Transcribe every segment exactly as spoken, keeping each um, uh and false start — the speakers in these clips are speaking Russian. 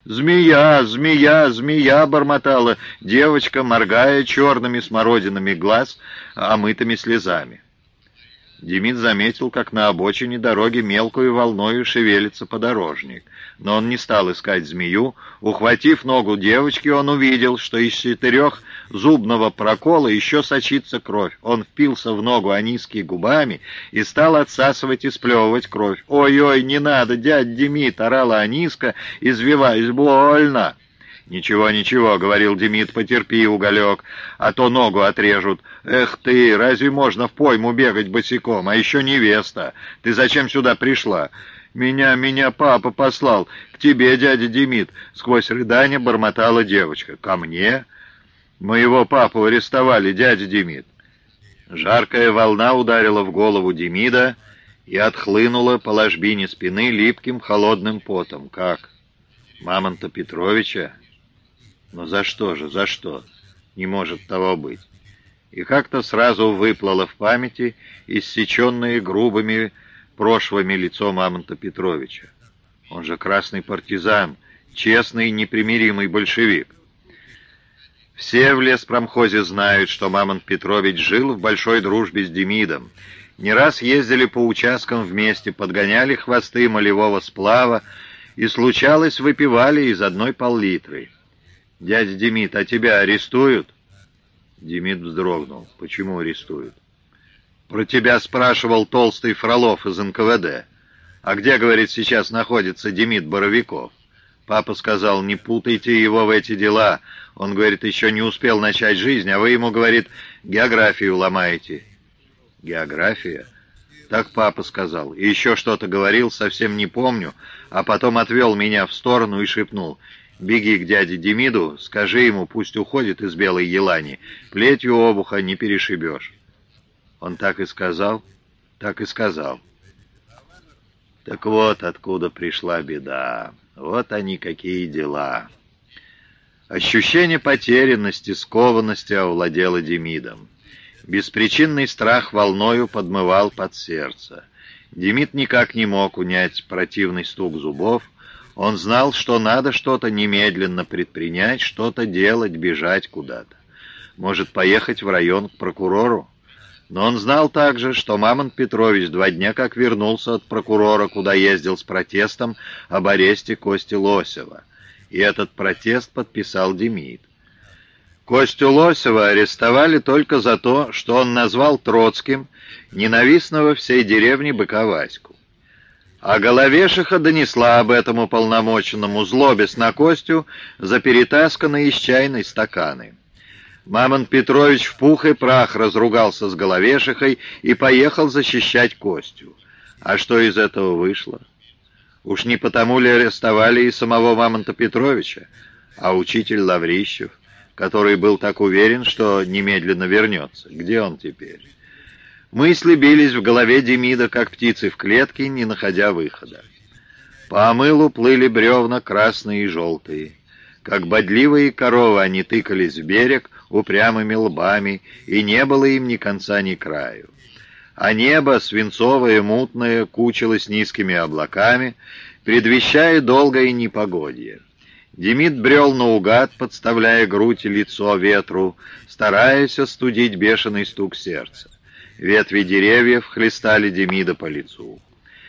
«Змея, змея, змея!» — бормотала девочка, моргая черными смородинами глаз, омытыми слезами. Демид заметил, как на обочине дороги мелкую волною шевелится подорожник. Но он не стал искать змею. Ухватив ногу девочки, он увидел, что из четырех зубного прокола еще сочится кровь. Он впился в ногу Аниски губами и стал отсасывать и сплевывать кровь. «Ой-ой, не надо, дядь Демид!» — орала Аниска, извиваясь. «Больно!» «Ничего, ничего», — говорил Демид, — «потерпи, уголек, а то ногу отрежут». «Эх ты, разве можно в пойму бегать босиком? А еще невеста. Ты зачем сюда пришла?» «Меня, меня папа послал. К тебе, дядя Демид», — сквозь рыдания бормотала девочка. «Ко мне? Моего папу арестовали, дядя Демид». Жаркая волна ударила в голову Демида и отхлынула по ложбине спины липким холодным потом. «Как? Мамонта Петровича? Но за что же, за что? Не может того быть». И как-то сразу выплыло в памяти иссеченное грубыми прошлыми лицо Мамонта Петровича. Он же красный партизан, честный, непримиримый большевик. Все в леспромхозе знают, что Мамонт Петрович жил в большой дружбе с Демидом. Не раз ездили по участкам вместе, подгоняли хвосты молевого сплава и, случалось, выпивали из одной пол-литры. «Дядя Демид, а тебя арестуют?» Демид вздрогнул. «Почему арестуют?» «Про тебя спрашивал толстый Фролов из эн ка вэ дэ. А где, говорит, сейчас находится Демид Боровиков?» Папа сказал: «Не путайте его в эти дела. Он, говорит, еще не успел начать жизнь, а вы ему, говорит, географию ломаете». «География?» Так папа сказал. И еще что-то говорил, совсем не помню, а потом отвел меня в сторону и шепнул: «Беги к дяде Демиду, скажи ему, пусть уходит из Белой Елани. Плетью обуха не перешибешь». Он так и сказал, так и сказал. Так вот откуда пришла беда. Вот они какие дела. Ощущение потерянности, скованности овладело Демидом. Беспричинный страх волною подмывал под сердце. Демид никак не мог унять противный стук зубов. Он знал, что надо что-то немедленно предпринять, что-то делать, бежать куда-то. Может, поехать в район к прокурору? Но он знал также, что Мамонт Петрович два дня как вернулся от прокурора, куда ездил с протестом об аресте Кости Лосева. И этот протест подписал Демид. Костю Лосева арестовали только за то, что он назвал Троцким ненавистного всей деревни быка Ваську. А Головешиха донесла об этом уполномоченному, злобясь на Костю за перетасканные из чайной стаканы. Мамонт Петрович в пух и прах разругался с Головешихой и поехал защищать Костю. А что из этого вышло? Уж не потому ли арестовали и самого Мамонта Петровича, а учитель Лаврищев, который был так уверен, что немедленно вернется? Где он теперь? Мысли бились в голове Демида, как птицы в клетке, не находя выхода. По омылу плыли бревна красные и желтые. Как бодливые коровы они тыкались в берег упрямыми лбами, и не было им ни конца, ни краю. А небо, свинцовое, мутное, кучилось низкими облаками, предвещая долгое непогодье. Демид брел наугад, подставляя грудь и лицо ветру, стараясь остудить бешеный стук сердца. Ветви деревьев хлестали Демида по лицу.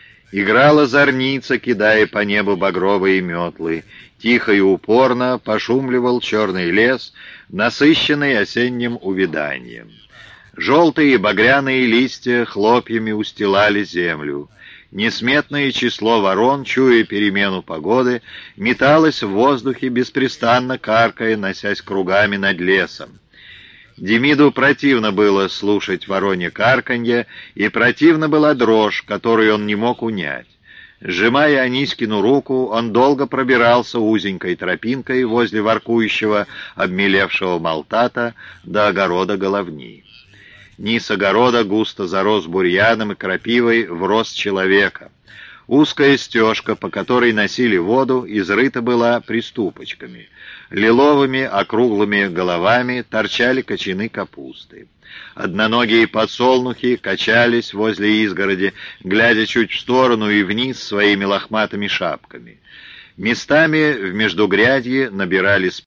Играла зорница, кидая по небу багровые метлы. Тихо и упорно пошумливал черный лес, насыщенный осенним увяданием. Желтые и багряные листья хлопьями устилали землю. Несметное число ворон, чуя перемену погоды, металось в воздухе, беспрестанно каркая, носясь кругами над лесом. Демиду противно было слушать воронье карканье, и противна была дрожь, которую он не мог унять. Сжимая Анискину руку, он долго пробирался узенькой тропинкой возле воркующего, обмелевшего молтата до огорода Головни. Низ огорода густо зарос бурьяном и крапивой в рост человека. Узкая стежка, по которой носили воду, изрыта была приступочками. Лиловыми округлыми головами торчали кочаны капусты. Одноногие подсолнухи качались возле изгороди, глядя чуть в сторону и вниз своими лохматыми шапками. Местами в междугрядье набирались